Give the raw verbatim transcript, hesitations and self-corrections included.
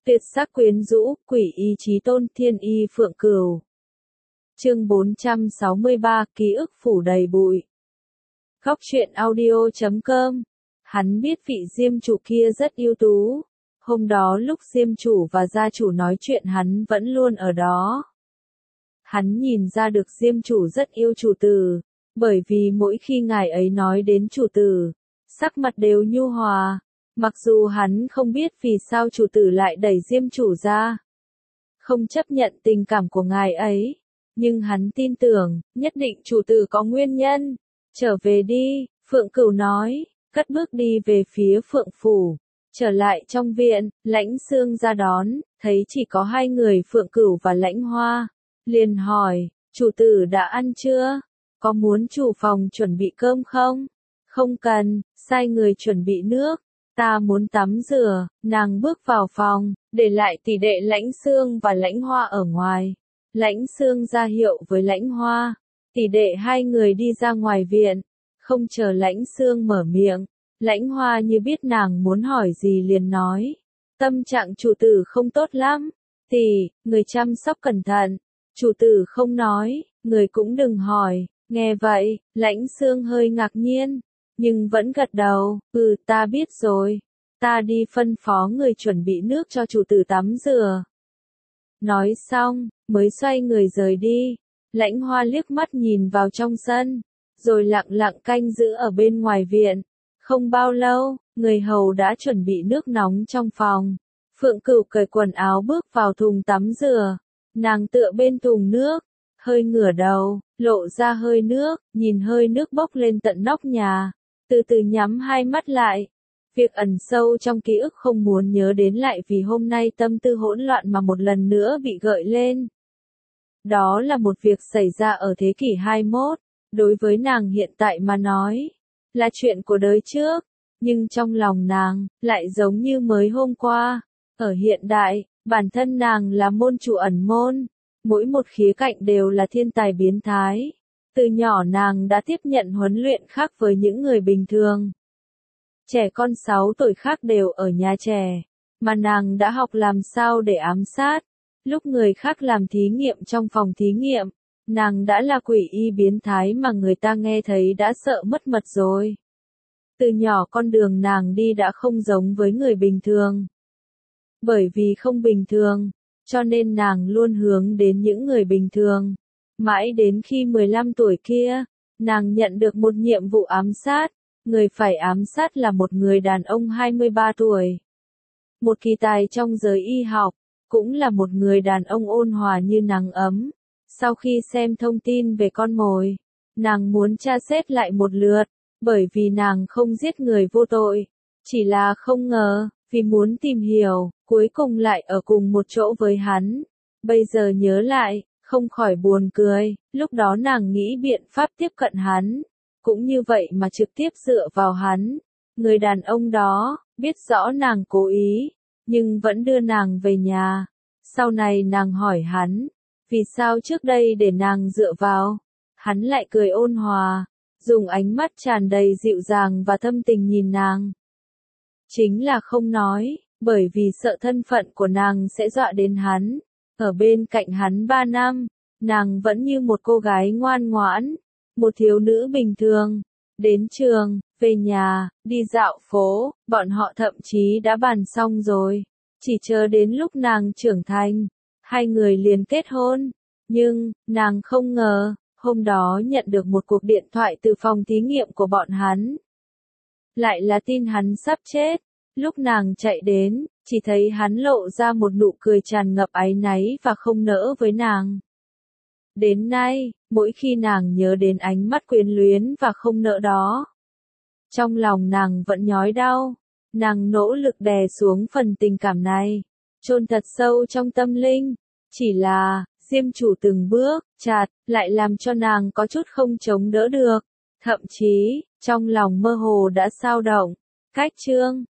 Tuyệt sắc quyến rũ, quỷ y chí tôn, thiên y phượng cửu. Chương bốn trăm sáu mươi ba, ký ức phủ đầy bụi. Góc truyện audio chấm com. Hắn biết vị diêm chủ kia rất ưu tú. Hôm đó lúc diêm chủ và gia chủ nói chuyện hắn vẫn luôn ở đó. Hắn nhìn ra được diêm chủ rất yêu chủ tử, bởi vì mỗi khi ngài ấy nói đến chủ tử, sắc mặt đều nhu hòa. Mặc dù hắn không biết vì sao chủ tử lại đẩy diêm chủ ra, không chấp nhận tình cảm của ngài ấy, nhưng hắn tin tưởng, nhất định chủ tử có nguyên nhân. Trở về đi, Phượng Cửu nói, cất bước đi về phía Phượng Phủ. Trở lại trong viện, Lãnh Xương ra đón, thấy chỉ có hai người Phượng Cửu và Lãnh Hoa. Liền hỏi, chủ tử đã ăn chưa? Có muốn chủ phòng chuẩn bị cơm không? Không cần, sai người chuẩn bị nước. Ta muốn tắm rửa. Nàng bước vào phòng, để lại tỷ đệ Lãnh Xương và Lãnh Hoa ở ngoài. Lãnh Xương ra hiệu với Lãnh Hoa. Tỷ đệ hai người đi ra ngoài viện. Không chờ Lãnh Xương mở miệng, Lãnh Hoa như biết nàng muốn hỏi gì liền nói. Tâm trạng chủ tử không tốt lắm. Tỷ, người chăm sóc cẩn thận. Chủ tử không nói, người cũng đừng hỏi. Nghe vậy, Lãnh Xương hơi ngạc nhiên, nhưng vẫn gật đầu. Ừ, ta biết rồi. Ta đi phân phó người chuẩn bị nước cho chủ tử tắm rửa. Nói xong, mới xoay người rời đi. Lãnh Hoa liếc mắt nhìn vào trong sân, rồi lặng lặng canh giữ ở bên ngoài viện. Không bao lâu, người hầu đã chuẩn bị nước nóng trong phòng. Phượng Cửu cởi quần áo bước vào thùng tắm rửa. Nàng tựa bên thùng nước, hơi ngửa đầu, lộ ra hơi nước, nhìn hơi nước bốc lên tận nóc nhà, từ từ nhắm hai mắt lại. Việc ẩn sâu trong ký ức không muốn nhớ đến lại vì hôm nay tâm tư hỗn loạn mà một lần nữa bị gợi lên. Đó là một việc xảy ra ở thế kỷ hai mươi mốt, đối với nàng hiện tại mà nói, là chuyện của đời trước, nhưng trong lòng nàng, lại giống như mới hôm qua. Ở hiện đại, bản thân nàng là môn chủ ẩn môn, mỗi một khía cạnh đều là thiên tài biến thái. Từ nhỏ nàng đã tiếp nhận huấn luyện khác với những người bình thường. Trẻ con sáu tuổi khác đều ở nhà trẻ, mà nàng đã học làm sao để ám sát. Lúc người khác làm thí nghiệm trong phòng thí nghiệm, nàng đã là quỷ y biến thái mà người ta nghe thấy đã sợ mất mật rồi. Từ nhỏ con đường nàng đi đã không giống với người bình thường. Bởi vì không bình thường, cho nên nàng luôn hướng đến những người bình thường. Mãi đến khi mười lăm tuổi kia, nàng nhận được một nhiệm vụ ám sát. Người phải ám sát là một người đàn ông hai mươi ba tuổi. Một kỳ tài trong giới y học, cũng là một người đàn ông ôn hòa như nắng ấm. Sau khi xem thông tin về con mồi, nàng muốn tra xét lại một lượt, bởi vì nàng không giết người vô tội. Chỉ là không ngờ, vì muốn tìm hiểu, cuối cùng lại ở cùng một chỗ với hắn. Bây giờ nhớ lại, không khỏi buồn cười, lúc đó nàng nghĩ biện pháp tiếp cận hắn. Cũng như vậy mà trực tiếp dựa vào hắn. Người đàn ông đó, biết rõ nàng cố ý, nhưng vẫn đưa nàng về nhà. Sau này nàng hỏi hắn, vì sao trước đây để nàng dựa vào? Hắn lại cười ôn hòa, dùng ánh mắt tràn đầy dịu dàng và thâm tình nhìn nàng. Chính là không nói, bởi vì sợ thân phận của nàng sẽ dọa đến hắn. Ở bên cạnh hắn ba năm, nàng vẫn như một cô gái ngoan ngoãn, một thiếu nữ bình thường. Đến trường, về nhà, đi dạo phố, bọn họ thậm chí đã bàn xong rồi. Chỉ chờ đến lúc nàng trưởng thành, hai người liền kết hôn. Nhưng, nàng không ngờ, hôm đó nhận được một cuộc điện thoại từ phòng thí nghiệm của bọn hắn. Lại là tin hắn sắp chết. Lúc nàng chạy đến, chỉ thấy hắn lộ ra một nụ cười tràn ngập áy náy và không nỡ với nàng. Đến nay, mỗi khi nàng nhớ đến ánh mắt quyến luyến và không nỡ đó, trong lòng nàng vẫn nhói đau. Nàng nỗ lực đè xuống phần tình cảm này, chôn thật sâu trong tâm linh. Chỉ là, diêm chủ từng bước, chặt, lại làm cho nàng có chút không chống đỡ được. Thậm chí, trong lòng mơ hồ đã xao động. Cách chương